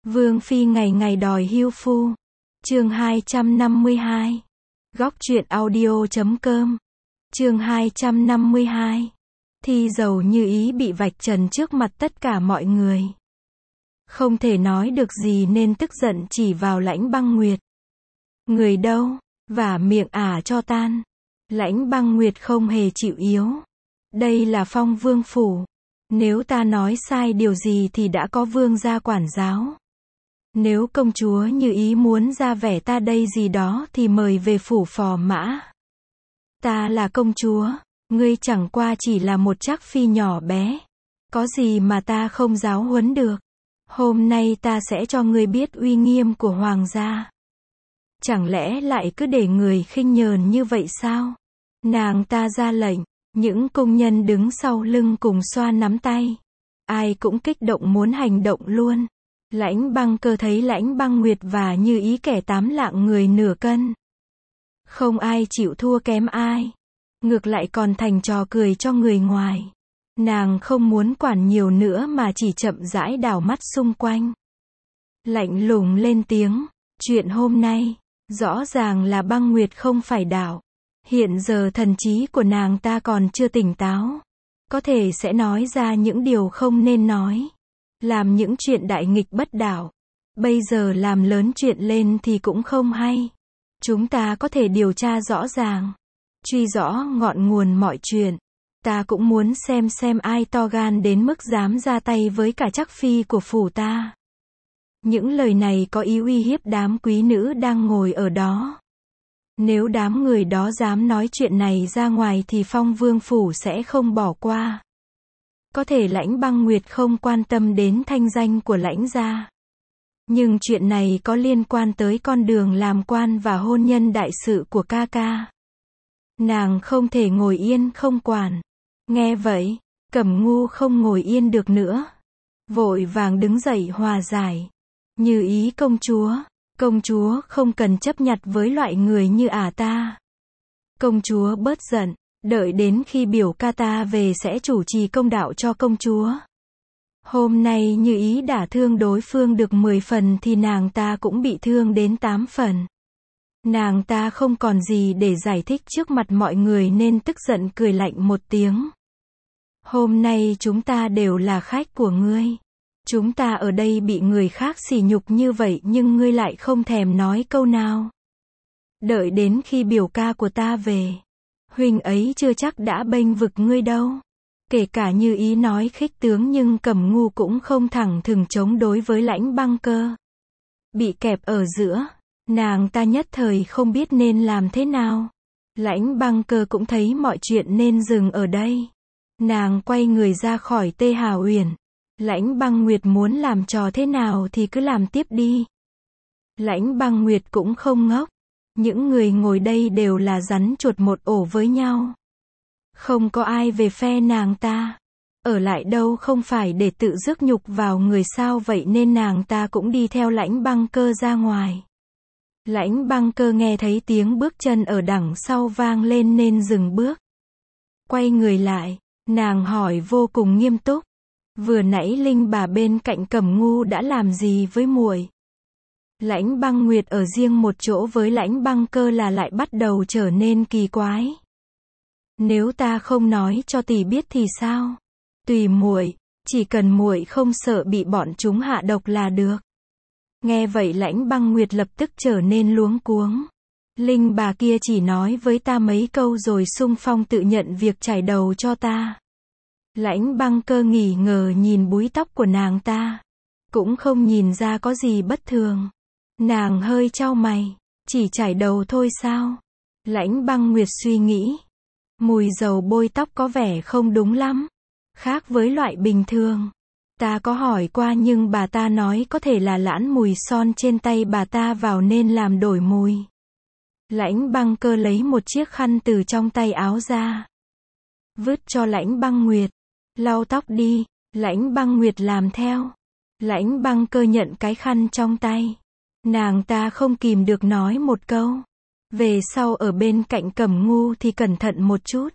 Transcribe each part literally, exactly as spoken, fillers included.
Vương phi ngày ngày đòi hưu phu. Chương hai trăm năm mươi hai. Góc truyện audio chấm com. Chương hai trăm năm mươi hai. Thi Dầu Như Ý bị vạch trần trước mặt tất cả mọi người. Không thể nói được gì nên tức giận chỉ vào Lãnh Băng Nguyệt. Người đâu? Vả miệng ả cho tan. Lãnh Băng Nguyệt không hề chịu yếu. Đây là Phong Vương phủ. Nếu ta nói sai điều gì thì đã có vương gia quản giáo. Nếu công chúa Như Ý muốn ra vẻ ta đây gì đó thì mời về phủ Phò Mã. Ta là công chúa, ngươi chẳng qua chỉ là một trác phi nhỏ bé. Có gì mà ta không giáo huấn được. Hôm nay ta sẽ cho ngươi biết uy nghiêm của hoàng gia. Chẳng lẽ lại cứ để người khinh nhờn như vậy sao? Nàng ta ra lệnh, những công nhân đứng sau lưng cùng xoa nắm tay. Ai cũng kích động muốn hành động luôn. Lãnh Băng Cơ thấy Lãnh Băng Nguyệt và Như Ý kẻ tám lạng người nửa cân. Không ai chịu thua kém ai. Ngược lại còn thành trò cười cho người ngoài. Nàng không muốn quản nhiều nữa mà chỉ chậm rãi đảo mắt xung quanh. Lạnh lùng lên tiếng, chuyện hôm nay, rõ ràng là Băng Nguyệt không phải đảo. Hiện giờ thần trí của nàng ta còn chưa tỉnh táo. Có thể sẽ nói ra những điều không nên nói. Làm những chuyện đại nghịch bất đạo. Bây giờ làm lớn chuyện lên thì cũng không hay. Chúng ta có thể điều tra rõ ràng. Truy rõ ngọn nguồn mọi chuyện. Ta cũng muốn xem xem ai to gan đến mức dám ra tay với cả trác phi của phủ ta. Những lời này có ý uy hiếp đám quý nữ đang ngồi ở đó. Nếu đám người đó dám nói chuyện này ra ngoài thì Phong Vương phủ sẽ không bỏ qua. Có thể Lãnh Băng Nguyệt không quan tâm đến thanh danh của Lãnh gia. Nhưng chuyện này có liên quan tới con đường làm quan và hôn nhân đại sự của ca ca. Nàng không thể ngồi yên không quản. Nghe vậy, Cẩm Ngu không ngồi yên được nữa. Vội vàng đứng dậy hòa giải. Như Ý công chúa, công chúa không cần chấp nhặt với loại người như ả ta. Công chúa bớt giận. Đợi đến khi biểu ca ta về sẽ chủ trì công đạo cho công chúa. Hôm nay Như Ý đả thương đối phương được mười phần thì nàng ta cũng bị thương đến tám phần. Nàng ta không còn gì để giải thích trước mặt mọi người nên tức giận cười lạnh một tiếng. Hôm nay chúng ta đều là khách của ngươi. Chúng ta ở đây bị người khác sỉ nhục như vậy nhưng ngươi lại không thèm nói câu nào. Đợi đến khi biểu ca của ta về. Huynh ấy chưa chắc đã bênh vực ngươi đâu. Kể cả Như Ý nói khích tướng nhưng Cẩm Ngu cũng không thẳng thừng chống đối với Lãnh Băng Cơ. Bị kẹp ở giữa, nàng ta nhất thời không biết nên làm thế nào. Lãnh Băng Cơ cũng thấy mọi chuyện nên dừng ở đây. Nàng quay người ra khỏi Tê Hà Uyển. Lãnh Băng Nguyệt muốn làm trò thế nào thì cứ làm tiếp đi. Lãnh Băng Nguyệt cũng không ngốc. Những người ngồi đây đều là rắn chuột một ổ với nhau. Không có ai về phe nàng ta. Ở lại đâu không phải để tự rước nhục vào người sao, vậy nên nàng ta cũng đi theo Lãnh Băng Cơ ra ngoài. Lãnh Băng Cơ nghe thấy tiếng bước chân ở đằng sau vang lên nên dừng bước. Quay người lại, nàng hỏi vô cùng nghiêm túc. Vừa nãy Linh bà bên cạnh Cẩm Ngu đã làm gì với muội? Lãnh Băng Nguyệt ở riêng một chỗ với Lãnh Băng Cơ là lại bắt đầu trở nên kỳ quái. Nếu ta không nói cho tỷ biết thì sao? Tùy muội, chỉ cần muội không sợ bị bọn chúng hạ độc là được. Nghe vậy Lãnh Băng Nguyệt lập tức trở nên luống cuống. Linh bà kia chỉ nói với ta mấy câu rồi xung phong tự nhận việc chải đầu cho ta. Lãnh Băng Cơ nghỉ ngờ nhìn búi tóc của nàng ta. Cũng không nhìn ra có gì bất thường. Nàng hơi chau mày, chỉ chải đầu thôi sao? Lãnh Băng Nguyệt suy nghĩ. Mùi dầu bôi tóc có vẻ không đúng lắm. Khác với loại bình thường. Ta có hỏi qua nhưng bà ta nói có thể là lãn mùi son trên tay bà ta vào nên làm đổi mùi. Lãnh Băng Cơ lấy một chiếc khăn từ trong tay áo ra. Vứt cho Lãnh Băng Nguyệt. Lau tóc đi. Lãnh Băng Nguyệt làm theo. Lãnh Băng Cơ nhận cái khăn trong tay. Nàng ta không kìm được nói một câu. Về sau ở bên cạnh Cẩm Ngu thì cẩn thận một chút.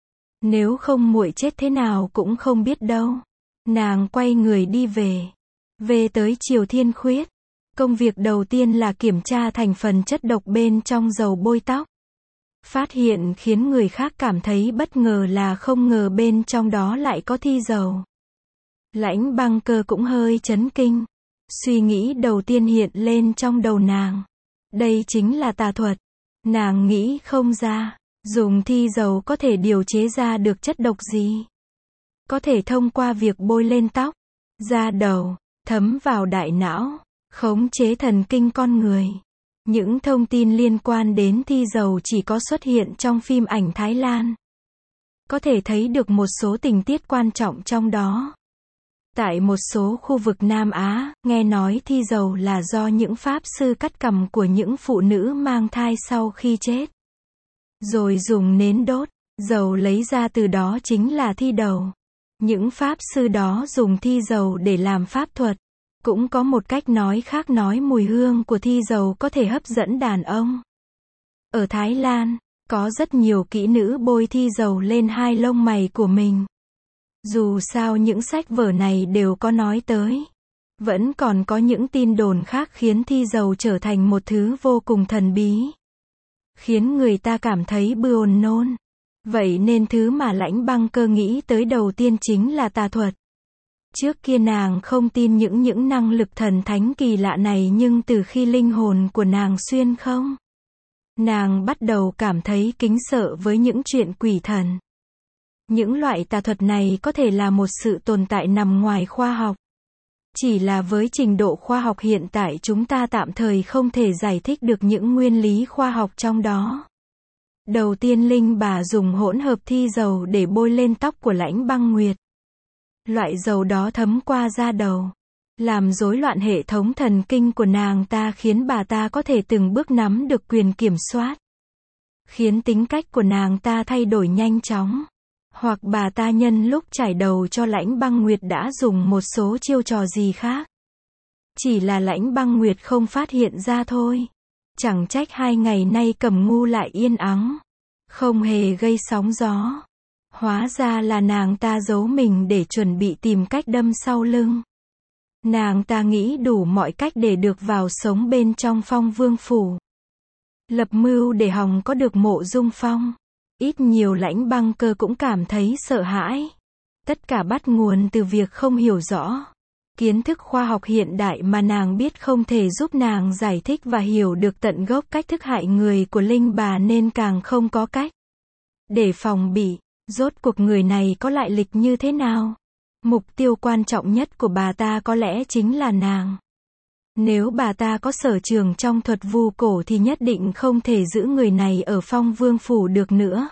Nếu không muội chết thế nào cũng không biết đâu. Nàng quay người đi về. Về tới Triều Thiên Khuyết, công việc đầu tiên là kiểm tra thành phần chất độc bên trong dầu bôi tóc. Phát hiện khiến người khác cảm thấy bất ngờ là không ngờ bên trong đó lại có thi dầu. Lãnh Băng Cơ cũng hơi chấn kinh. Suy nghĩ đầu tiên hiện lên trong đầu nàng. Đây chính là tà thuật. Nàng nghĩ không ra, dùng thi dầu có thể điều chế ra được chất độc gì. Có thể thông qua việc bôi lên tóc, da đầu, thấm vào đại não, khống chế thần kinh con người. Những thông tin liên quan đến thi dầu chỉ có xuất hiện trong phim ảnh Thái Lan. Có thể thấy được một số tình tiết quan trọng trong đó. Tại một số khu vực Nam Á, nghe nói thi dầu là do những pháp sư cắt cằm của những phụ nữ mang thai sau khi chết. Rồi dùng nến đốt, dầu lấy ra từ đó chính là thi đầu. Những pháp sư đó dùng thi dầu để làm pháp thuật. Cũng có một cách nói khác nói mùi hương của thi dầu có thể hấp dẫn đàn ông. Ở Thái Lan, có rất nhiều kỹ nữ bôi thi dầu lên hai lông mày của mình. Dù sao những sách vở này đều có nói tới. Vẫn còn có những tin đồn khác khiến thi dầu trở thành một thứ vô cùng thần bí. Khiến người ta cảm thấy buồn nôn. Vậy nên thứ mà Lãnh Băng Cơ nghĩ tới đầu tiên chính là tà thuật. Trước kia nàng không tin những những năng lực thần thánh kỳ lạ này, nhưng từ khi linh hồn của nàng xuyên không, nàng bắt đầu cảm thấy kính sợ với những chuyện quỷ thần. Những loại tà thuật này có thể là một sự tồn tại nằm ngoài khoa học. Chỉ là với trình độ khoa học hiện tại chúng ta tạm thời không thể giải thích được những nguyên lý khoa học trong đó. Đầu tiên Linh bà dùng hỗn hợp thi dầu để bôi lên tóc của Lãnh Băng Nguyệt. Loại dầu đó thấm qua da đầu, làm rối loạn hệ thống thần kinh của nàng ta, khiến bà ta có thể từng bước nắm được quyền kiểm soát. Khiến tính cách của nàng ta thay đổi nhanh chóng. Hoặc bà ta nhân lúc chải đầu cho Lãnh Băng Nguyệt đã dùng một số chiêu trò gì khác. Chỉ là Lãnh Băng Nguyệt không phát hiện ra thôi. Chẳng trách hai ngày nay Cẩm Ngu lại yên ắng, không hề gây sóng gió. Hóa ra là nàng ta giấu mình để chuẩn bị tìm cách đâm sau lưng. Nàng ta nghĩ đủ mọi cách để được vào sống bên trong Phong Vương phủ. Lập mưu để hòng có được Mộ Dung Phong. Ít nhiều Lãnh Băng Cơ cũng cảm thấy sợ hãi. Tất cả bắt nguồn từ việc không hiểu rõ. Kiến thức khoa học hiện đại mà nàng biết không thể giúp nàng giải thích và hiểu được tận gốc cách thức hại người của Linh bà, nên càng không có cách để phòng bị. Rốt cuộc người này có lại lịch như thế nào? Mục tiêu quan trọng nhất của bà ta có lẽ chính là nàng. Nếu bà ta có sở trường trong thuật vu cổ thì nhất định không thể giữ người này ở Phong Vương phủ được nữa.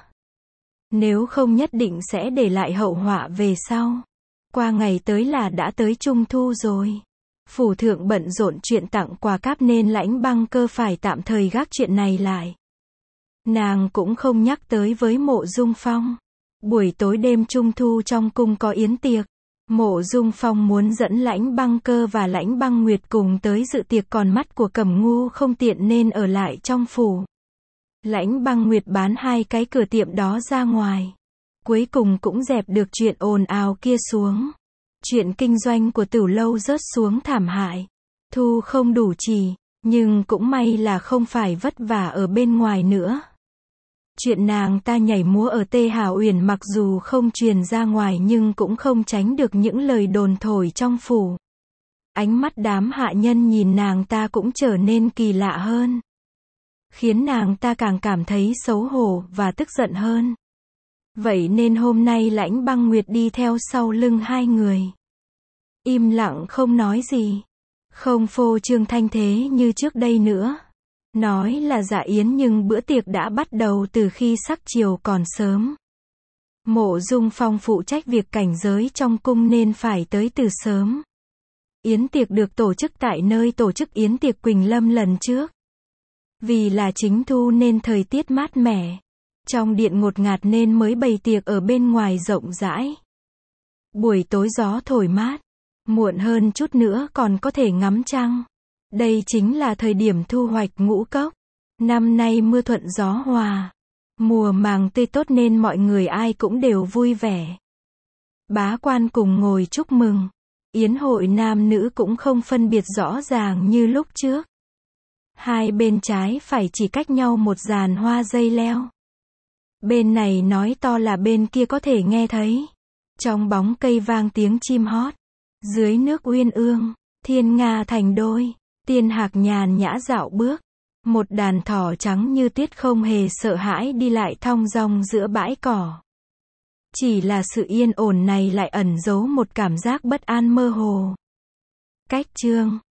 Nếu không nhất định sẽ để lại hậu họa về sau. Qua ngày tới là đã tới Trung Thu rồi. Phủ thượng bận rộn chuyện tặng quà cáp nên Lãnh Băng Cơ phải tạm thời gác chuyện này lại. Nàng cũng không nhắc tới với Mộ Dung Phong. Buổi tối đêm Trung Thu trong cung có yến tiệc. Mộ Dung Phong muốn dẫn Lãnh Băng Cơ và Lãnh Băng Nguyệt cùng tới dự tiệc, còn mắt của Cẩm Ngu không tiện nên ở lại trong phủ. Lãnh Băng Nguyệt bán hai cái cửa tiệm đó ra ngoài. Cuối cùng cũng dẹp được chuyện ồn ào kia xuống. Chuyện kinh doanh của Tửu Lâu rớt xuống thảm hại. Thu không đủ chỉ, nhưng cũng may là không phải vất vả ở bên ngoài nữa. Chuyện nàng ta nhảy múa ở Tê Hào Uyển mặc dù không truyền ra ngoài nhưng cũng không tránh được những lời đồn thổi trong phủ. Ánh mắt đám hạ nhân nhìn nàng ta cũng trở nên kỳ lạ hơn. Khiến nàng ta càng cảm thấy xấu hổ và tức giận hơn. Vậy nên hôm nay Lãnh Băng Nguyệt đi theo sau lưng hai người. Im lặng không nói gì. Không phô trương thanh thế như trước đây nữa. Nói là dạ yến nhưng bữa tiệc đã bắt đầu từ khi sắc chiều còn sớm. Mộ Dung Phong phụ trách việc cảnh giới trong cung nên phải tới từ sớm. Yến tiệc được tổ chức tại nơi tổ chức yến tiệc Quỳnh Lâm lần trước. Vì là chính thu nên thời tiết mát mẻ. Trong điện ngột ngạt nên mới bày tiệc ở bên ngoài rộng rãi. Buổi tối gió thổi mát. Muộn hơn chút nữa còn có thể ngắm trăng. Đây chính là thời điểm thu hoạch ngũ cốc. Năm nay mưa thuận gió hòa. Mùa màng tươi tốt nên mọi người ai cũng đều vui vẻ. Bá quan cùng ngồi chúc mừng. Yến hội nam nữ cũng không phân biệt rõ ràng như lúc trước. Hai bên trái phải chỉ cách nhau một dàn hoa dây leo. Bên này nói to là bên kia có thể nghe thấy. Trong bóng cây vang tiếng chim hót. Dưới nước uyên ương, thiên nga thành đôi, tiên hạc nhàn nhã dạo bước. Một đàn thỏ trắng như tuyết không hề sợ hãi đi lại thong dong giữa bãi cỏ. Chỉ là sự yên ổn này lại ẩn giấu một cảm giác bất an mơ hồ. Cách chương